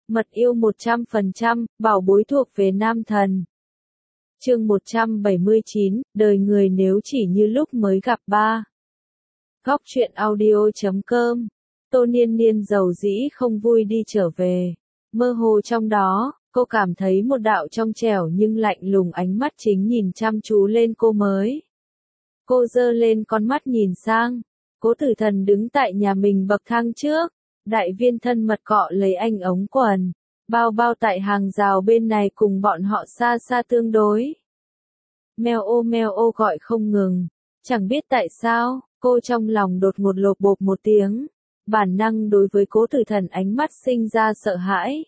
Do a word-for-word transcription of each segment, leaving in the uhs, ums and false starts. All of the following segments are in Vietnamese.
Mật yêu một trăm phần trăm, bảo bối thuộc về nam thần. Chương một trăm bảy mươi chín, đời người nếu chỉ như lúc mới gặp ba. Góc truyện audio chấm com. Tô Niên Niên dầu dĩ không vui đi trở về. Mơ hồ trong đó, cô cảm thấy một đạo trong trẻo nhưng lạnh lùng ánh mắt chính nhìn chăm chú lên cô mới. Cô giơ lên con mắt nhìn sang. Cố Tử Thần đứng tại nhà mình bậc thang trước. Đại viên thân mật cọ lấy anh ống quần. Bao bao tại hàng rào bên này cùng bọn họ xa xa tương đối. Meo ô meo ô gọi không ngừng. Chẳng biết tại sao, cô trong lòng đột ngột lộp bộp một tiếng. Bản năng đối với Cố Tử Thần ánh mắt sinh ra sợ hãi.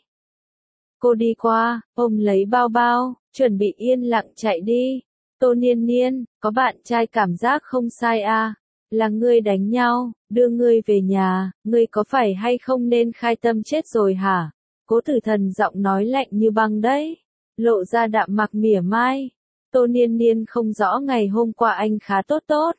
Cô đi qua, ôm lấy bao bao, chuẩn bị yên lặng chạy đi. Tô Niên Niên, có bạn trai cảm giác không sai à? Là ngươi đánh nhau, đưa ngươi về nhà, ngươi có phải hay không nên khai tâm chết rồi hả? Cố Tử Thần giọng nói lạnh như băng đấy, lộ ra đạm mạc mỉa mai. Tô Niên Niên không rõ ngày hôm qua anh khá tốt tốt.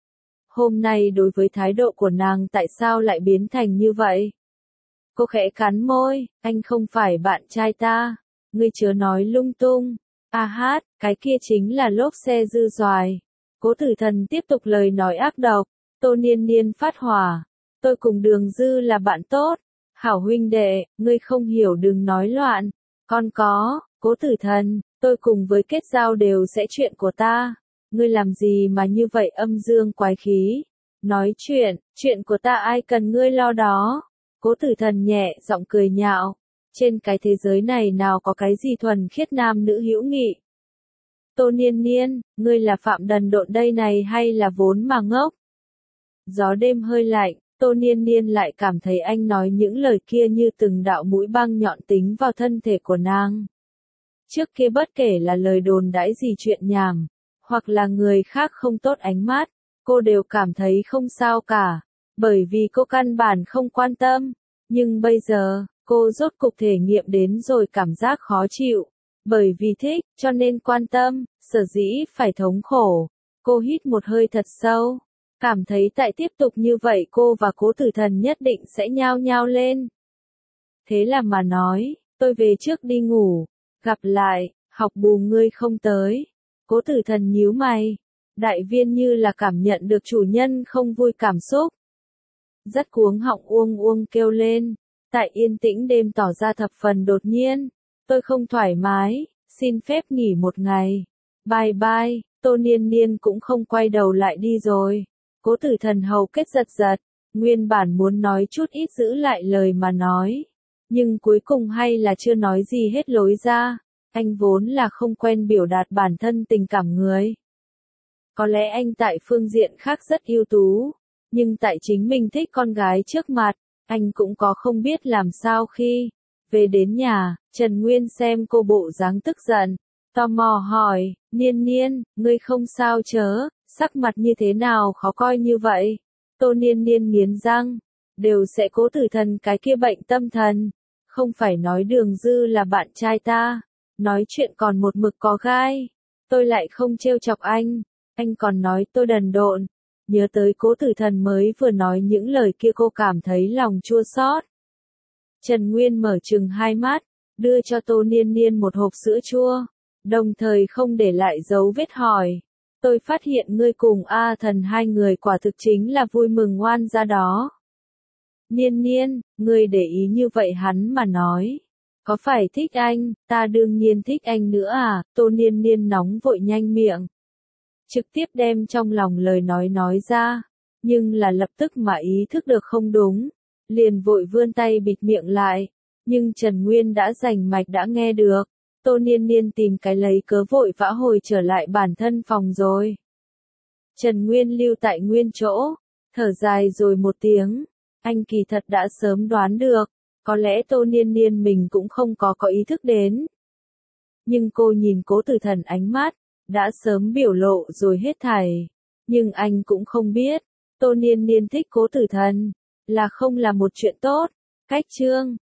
Hôm nay đối với thái độ của nàng tại sao lại biến thành như vậy? Cô khẽ cắn môi, anh không phải bạn trai ta, ngươi chớ nói lung tung. A hát, cái kia chính là lốp xe dư doài. Cố Tử Thần tiếp tục lời nói ác độc. Tô Niên Niên phát hỏa. Tôi cùng Đường Dư là bạn tốt. Hảo huynh đệ, ngươi không hiểu đừng nói loạn. Còn có, Cố Tử Thần, tôi cùng với kết giao đều sẽ chuyện của ta. Ngươi làm gì mà như vậy âm dương quái khí? Nói chuyện, chuyện của ta ai cần ngươi lo đó. Cố Tử Thần nhẹ giọng cười nhạo. Trên cái thế giới này nào có cái gì thuần khiết nam nữ hữu nghị? Tô Niên Niên, ngươi là phạm đần độn đây này hay là vốn mà ngốc? Gió đêm hơi lạnh, Tô Niên Niên lại cảm thấy anh nói những lời kia như từng đạo mũi băng nhọn tính vào thân thể của nàng. Trước kia bất kể là lời đồn đãi gì chuyện nhảm, hoặc là người khác không tốt ánh mắt, cô đều cảm thấy không sao cả, bởi vì cô căn bản không quan tâm. Nhưng bây giờ, cô rốt cục thể nghiệm đến rồi cảm giác khó chịu. Bởi vì thích, cho nên quan tâm, sở dĩ phải thống khổ. Cô hít một hơi thật sâu. Cảm thấy tại tiếp tục như vậy cô và Cố Tử Thần nhất định sẽ nhao nhao lên. Thế là mà nói, tôi về trước đi ngủ. Gặp lại, học bù ngươi không tới. Cố Tử Thần nhíu mày. Đại viên như là cảm nhận được chủ nhân không vui cảm xúc. Rất cuống họng uông uông kêu lên. Tại yên tĩnh đêm tỏ ra thập phần đột nhiên. Tôi không thoải mái, xin phép nghỉ một ngày. Bye bye, Tô Niên Niên cũng không quay đầu lại đi rồi. Cố Tử Thần hầu kết giật giật, nguyên bản muốn nói chút ít giữ lại lời mà nói. Nhưng cuối cùng hay là chưa nói gì hết lối ra. Anh vốn là không quen biểu đạt bản thân tình cảm người. Có lẽ anh tại phương diện khác rất ưu tú. Nhưng tại chính mình thích con gái trước mặt, anh cũng có không biết làm sao khi về đến nhà. Trần Nguyên xem cô bộ dáng tức giận, tò mò hỏi, Niên Niên, ngươi không sao chớ, sắc mặt như thế nào khó coi như vậy? Tô Niên Niên nghiến răng, đều sẽ Cố Tử Thần cái kia bệnh tâm thần, không phải nói Đường Dư là bạn trai ta, nói chuyện còn một mực có gai, tôi lại không trêu chọc anh, anh còn nói tôi đần độn. Nhớ tới Cố Tử Thần mới vừa nói những lời kia cô cảm thấy lòng chua xót. Trần Nguyên mở trừng hai mắt, đưa cho Tô Niên Niên một hộp sữa chua, đồng thời không để lại dấu vết hỏi. Tôi phát hiện ngươi cùng A Thần hai người quả thực chính là vui mừng oan ra đó. Niên Niên, ngươi để ý như vậy hắn mà nói. Có phải thích anh, ta đương nhiên thích anh nữa à, Tô Niên Niên nóng vội nhanh miệng. Trực tiếp đem trong lòng lời nói nói ra, nhưng là lập tức mà ý thức được không đúng. Liền vội vươn tay bịt miệng lại, nhưng Trần Nguyên đã rành mạch đã nghe được. Tô Niên Niên tìm cái lấy cớ vội vã hồi trở lại bản thân phòng rồi. Trần Nguyên lưu tại nguyên chỗ, thở dài rồi một tiếng, anh kỳ thật đã sớm đoán được, có lẽ Tô Niên Niên mình cũng không có có ý thức đến. Nhưng cô nhìn Cố Tử Thần ánh mắt, đã sớm biểu lộ rồi hết thảy, nhưng anh cũng không biết, Tô Niên Niên thích Cố Tử Thần là không là một chuyện tốt. Cách chương